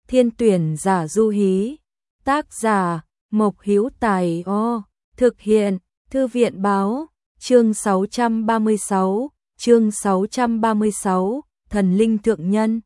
Thiên tuyển giả du hí. Tác giả Mộc Hữu Tài. Thực hiện Thư viện báo. Chương 636, Thần linh thượng nhân.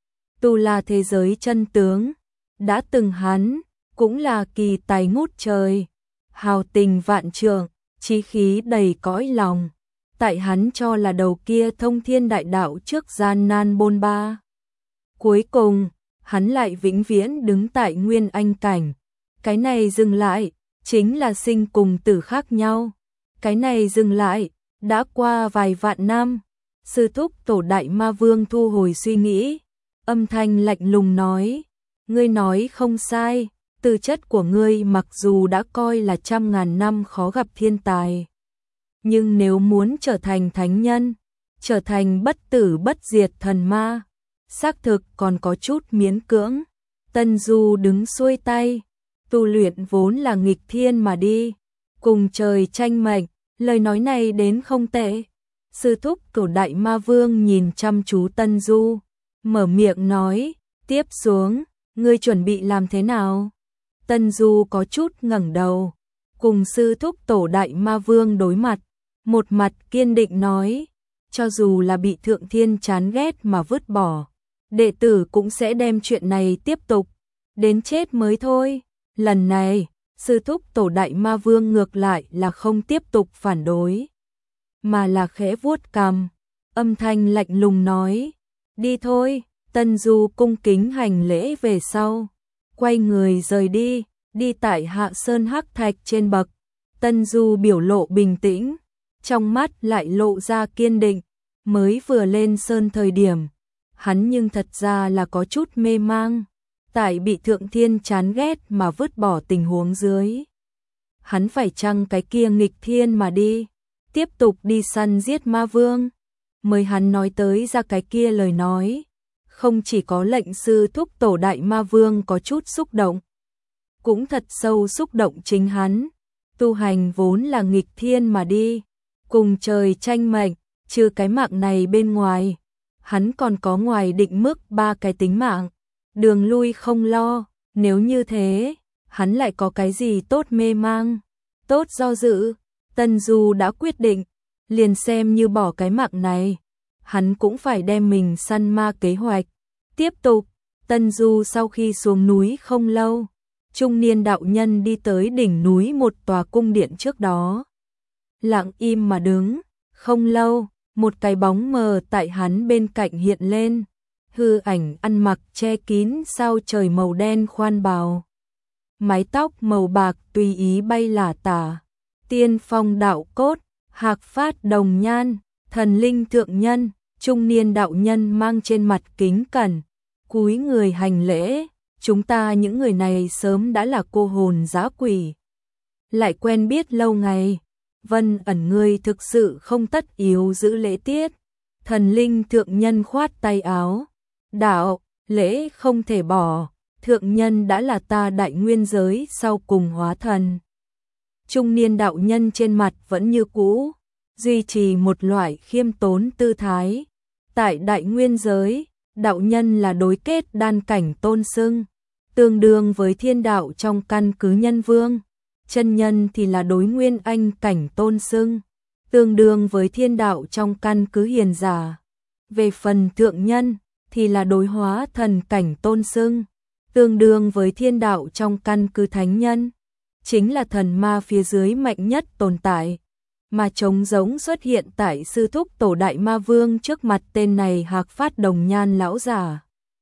Tu La thế giới chân tướng. Đã từng hắn, cũng là kỳ tài ngút trời, hào tình vạn trượng, chí khí đầy cõi lòng. Tại hắn cho là đầu kia thông thiên đại đạo trước gian nan bôn ba. Cuối cùng, hắn lại vĩnh viễn đứng tại nguyên anh cảnh. Cái này dừng lại, chính là sinh cùng tử khác nhau. Cái này dừng lại, đã qua vài vạn năm. Sư thúc Tổ Đại Ma Vương thu hồi suy nghĩ, âm thanh lạnh lùng nói, ngươi nói không sai, tư chất của ngươi mặc dù đã coi là trăm ngàn năm khó gặp thiên tài. Nhưng nếu muốn trở thành thánh nhân, trở thành bất tử bất diệt thần ma, xác thực còn có chút miễn cưỡng. Tân Du đứng xuôi tay, tu luyện vốn là nghịch thiên mà đi, cùng trời tranh mệnh, lời nói này đến không tệ. Sư thúc Tổ Đại Ma Vương nhìn chăm chú Tân Du, mở miệng nói, tiếp xuống, ngươi chuẩn bị làm thế nào? Tân Du có chút ngẩng đầu, cùng sư thúc Tổ Đại Ma Vương đối mặt, một mặt kiên định nói, cho dù là bị Thượng Thiên chán ghét mà vứt bỏ, đệ tử cũng sẽ đem chuyện này tiếp tục, đến chết mới thôi. Lần này, sư thúc Tổ Đại Ma Vương ngược lại là không tiếp tục phản đối, mà là khẽ vuốt cằm, âm thanh lạnh lùng nói, đi thôi. Tân Du cung kính hành lễ về sau, quay người rời đi, đi tại Hạ Sơn hắc thạch trên bậc. Tân Du biểu lộ bình tĩnh, trong mắt lại lộ ra kiên định. Mới vừa lên sơn thời điểm, hắn nhưng thật ra là có chút mê mang, tại bị Thượng Thiên chán ghét mà vứt bỏ tình huống dưới. Hắn phải chăng cái kia nghịch thiên mà đi, tiếp tục đi săn giết ma vương? Mới hắn nói tới ra cái kia lời nói, không chỉ có lệnh sư thúc Tổ Đại Ma Vương có chút xúc động, cũng thật sâu xúc động chính hắn. Tu hành vốn là nghịch thiên mà đi, cùng trời tranh mệnh, trừ cái mạng này bên ngoài, hắn còn có ngoài định mức 3 cái tính mạng, đường lui không lo. Nếu như thế, hắn lại có cái gì tốt mê mang, tốt do dự? Tân Du đã quyết định, liền xem như bỏ cái mạng này, hắn cũng phải đem mình săn ma kế hoạch tiếp tục. Tân Du sau khi xuống núi không lâu, trung niên đạo nhân đi tới đỉnh núi một tòa cung điện trước đó, lặng im mà đứng. Không lâu, một cái bóng mờ tại hắn bên cạnh hiện lên, hư ảnh ăn mặc che kín sao trời màu đen khoan bào, mái tóc màu bạc tùy ý bay lả tả, tiên phong đạo cốt, hạc phát đồng nhan, thần linh thượng nhân. Trung niên đạo nhân mang trên mặt kính cẩn, cúi người hành lễ, chúng ta những người này sớm đã là cô hồn dã quỷ, lại quen biết lâu ngày, Vân ẩn ngươi thực sự không tất yếu giữ lễ tiết. Thần linh thượng nhân khoát tay áo, đạo, lễ không thể bỏ, thượng nhân đã là ta đại nguyên giới sau cùng hóa thần. Trung niên đạo nhân trên mặt vẫn như cũ, duy trì một loại khiêm tốn tư thái. Tại đại nguyên giới, đạo nhân là đối kết đan cảnh tôn xưng, tương đương với thiên đạo trong căn cứ nhân vương. Chân nhân thì là đối nguyên anh cảnh tôn xưng, tương đương với thiên đạo trong căn cứ hiền giả. Về phần thượng nhân thì là đối hóa thần cảnh tôn xưng, tương đương với thiên đạo trong căn cứ thánh nhân, chính là thần ma phía dưới mạnh nhất tồn tại. Mà trống rỗng xuất hiện tại sư thúc Tổ Đại Ma Vương trước mặt tên này hạc phát đồng nhan lão giả,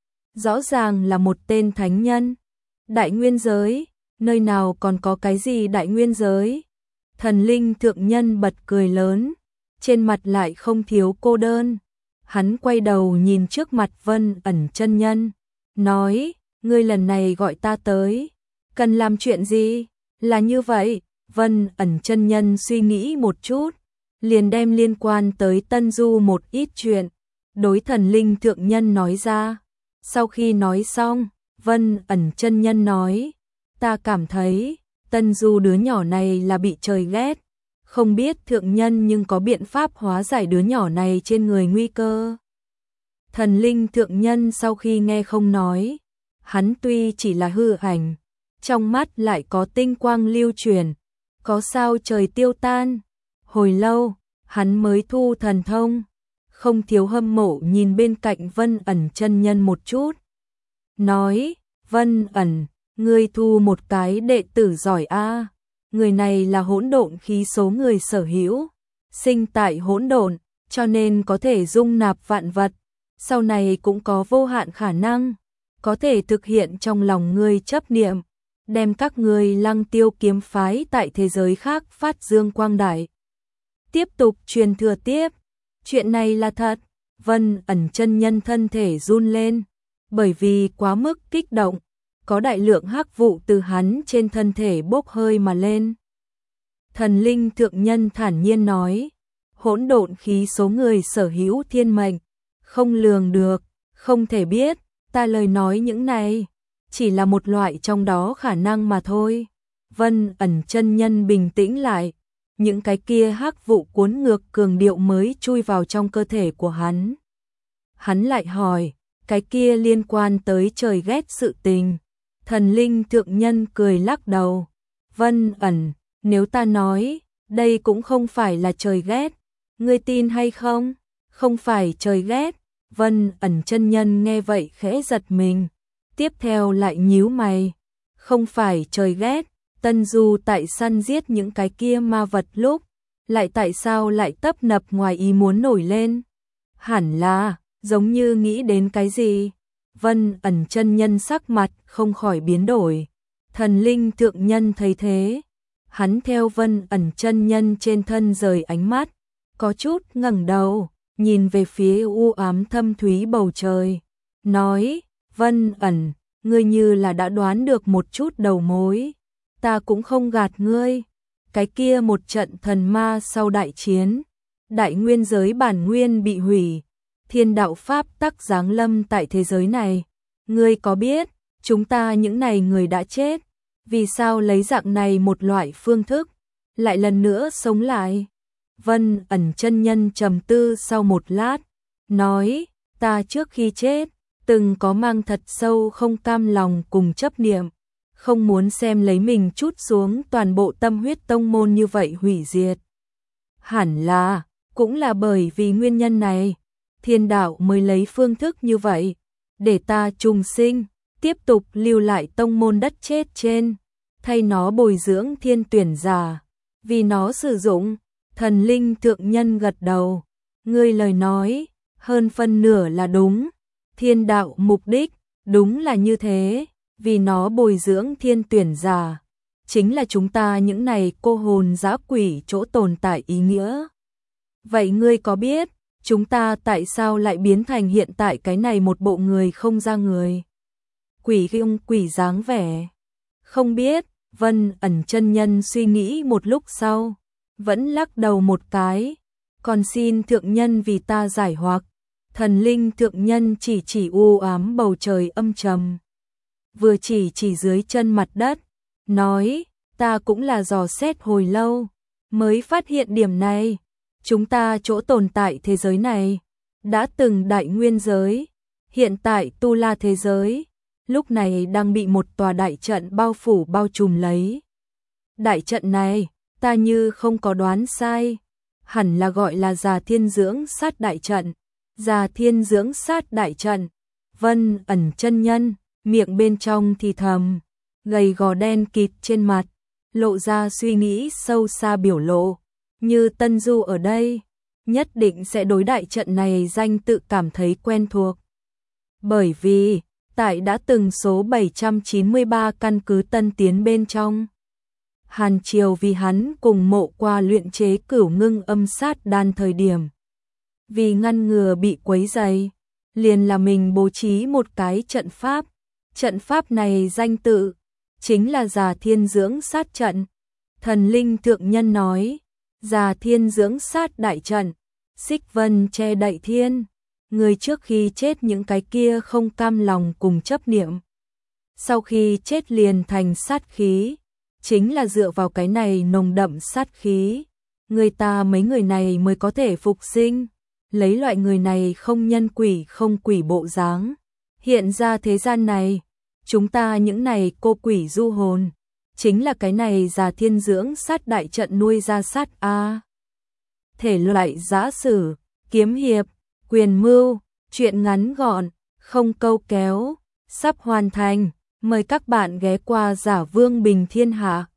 rõ ràng là một tên thánh nhân. Đại nguyên giới, nơi nào còn có cái gì đại nguyên giới? Thần linh thượng nhân bật cười lớn, trên mặt lại không thiếu cô đơn. Hắn quay đầu nhìn trước mặt Vân ẩn chân nhân, nói, ngươi lần này gọi ta tới, cần làm chuyện gì? Là như vậy. Vân ẩn chân nhân suy nghĩ một chút, liền đem liên quan tới Tân Du một ít chuyện đối thần linh thượng nhân nói ra. Sau khi nói xong, Vân ẩn chân nhân nói, ta cảm thấy Tân Du đứa nhỏ này là bị trời ghét, không biết thượng nhân nhưng có biện pháp hóa giải đứa nhỏ này trên người nguy cơ. Thần linh thượng nhân sau khi nghe không nói, hắn tuy chỉ là hư ảnh, trong mắt lại có tinh quang lưu truyền, có sao trời tiêu tan. Hồi lâu, hắn mới thu thần thông, không thiếu hâm mộ nhìn bên cạnh Vân Ẩn chân nhân một chút. Nói, Vân Ẩn, ngươi thu một cái đệ tử giỏi a. Người này là hỗn độn khí số người sở hữu, sinh tại hỗn độn, cho nên có thể dung nạp vạn vật, sau này cũng có vô hạn khả năng, có thể thực hiện trong lòng ngươi chấp niệm, đem các ngươi Lăng Tiêu kiếm phái tại thế giới khác phát dương quang đại. Tiếp tục truyền thừa tiếp, chuyện này là thật. Vân Ẩn chân nhân thân thể run lên, bởi vì quá mức kích động, có đại lượng hắc vụ từ hắn trên thân thể bốc hơi mà lên. Thần linh thượng nhân thản nhiên nói, hỗn độn khí số người sở hữu thiên mệnh, không lường được, không thể biết, ta lời nói những này, chỉ là một loại trong đó khả năng mà thôi. Vân Ẩn chân nhân bình tĩnh lại, những cái kia hắc vụ cuốn ngược cường điệu mới chui vào trong cơ thể của hắn. Hắn lại hỏi, cái kia liên quan tới trời ghét sự tình. Thần linh thượng nhân cười lắc đầu. Vân Ẩn, nếu ta nói, đây cũng không phải là trời ghét, ngươi tin hay không? Không phải trời ghét. Vân Ẩn chân nhân nghe vậy khẽ giật mình, tiếp theo lại nhíu mày. Không phải trời ghét, Tân Du tại săn giết những cái kia ma vật lúc, lại tại sao lại tấp nập ngoài ý muốn nổi lên? Hẳn là, giống như nghĩ đến cái gì? Vân Ẩn chân nhân sắc mặt không khỏi biến đổi. Thần linh thượng nhân thấy thế, hắn theo Vân Ẩn chân nhân trên thân rời ánh mắt, có chút ngẩng đầu, nhìn về phía u ám thâm thúy bầu trời, nói, Vân Ẩn, ngươi như là đã đoán được một chút đầu mối, ta cũng không gạt ngươi. Cái kia một trận thần ma sau đại chiến, đại nguyên giới bản nguyên bị hủy, thiên đạo pháp tắc giáng lâm tại thế giới này. Ngươi có biết, chúng ta những này người đã chết, vì sao lấy dạng này một loại phương thức, lại lần nữa sống lại? Vân Ẩn chân nhân trầm tư sau một lát, nói, ta trước khi chết, từng có mang thật sâu không cam lòng cùng chấp niệm, không muốn xem lấy mình trút xuống toàn bộ tâm huyết tông môn như vậy hủy diệt. Hẳn là, cũng là bởi vì nguyên nhân này, thiên đạo mới lấy phương thức như vậy, để ta trùng sinh, tiếp tục lưu lại tông môn đất chết trên, thay nó bồi dưỡng thiên tuyển giả, vì nó sử dụng. Thần linh thượng nhân gật đầu, ngươi lời nói, hơn phân nửa là đúng, thiên đạo mục đích, đúng là như thế, vì nó bồi dưỡng thiên tuyển giả, chính là chúng ta những này cô hồn dã quỷ chỗ tồn tại ý nghĩa. Vậy ngươi có biết, chúng ta tại sao lại biến thành hiện tại cái này một bộ người không ra người? Quỷ khiêng quỷ dáng vẻ. Không biết, Vân Ẩn chân nhân suy nghĩ một lúc sau, vẫn lắc đầu một cái, còn xin thượng nhân vì ta giải hoặc. Thần linh thượng nhân chỉ u ám bầu trời âm trầm, vừa chỉ dưới chân mặt đất, nói, ta cũng là dò xét hồi lâu, mới phát hiện điểm này, chúng ta chỗ tồn tại thế giới này, đã từng đại nguyên giới, hiện tại tu la thế giới, lúc này đang bị một tòa đại trận bao phủ bao trùm lấy. Đại trận này, ta như không có đoán sai, hẳn là gọi là Già Thiên Dưỡng Sát Đại Trận. Già Thiên Dưỡng Sát Đại Trận. Vân Ẩn chân nhân, miệng bên trong thì thầm, gầy gò đen kịt trên mặt, lộ ra suy nghĩ sâu xa biểu lộ, như Tân Du ở đây, nhất định sẽ đối đại trận này danh tự cảm thấy quen thuộc. Bởi vì, tại đã từng số 793 căn cứ Tân Tiến bên trong, Hàn Triều vì hắn cùng Mộ Qua luyện chế Cửu Ngưng Âm Sát Đan thời điểm, vì ngăn ngừa bị quấy rầy, liền là mình bố trí một cái trận pháp. Trận pháp này danh tự chính là Già Thiên Dưỡng Sát Trận. Thần linh thượng nhân nói, Già Thiên Dưỡng Sát Đại Trận, xích vân che đậy thiên, người trước khi chết những cái kia không cam lòng cùng chấp niệm, sau khi chết liền thành sát khí, chính là dựa vào cái này nồng đậm sát khí, người ta mấy người này mới có thể phục sinh, lấy loại người này không nhân quỷ không quỷ bộ dáng, hiện ra thế gian này, chúng ta những này cô quỷ du hồn, chính là cái này già thiên dưỡng sát đại trận nuôi ra sát a. Thể loại giã sử, kiếm hiệp, quyền mưu, truyện ngắn gọn, không câu kéo, sắp hoàn thành, mời các bạn ghé qua Giả Vương Bình Thiên Hạ.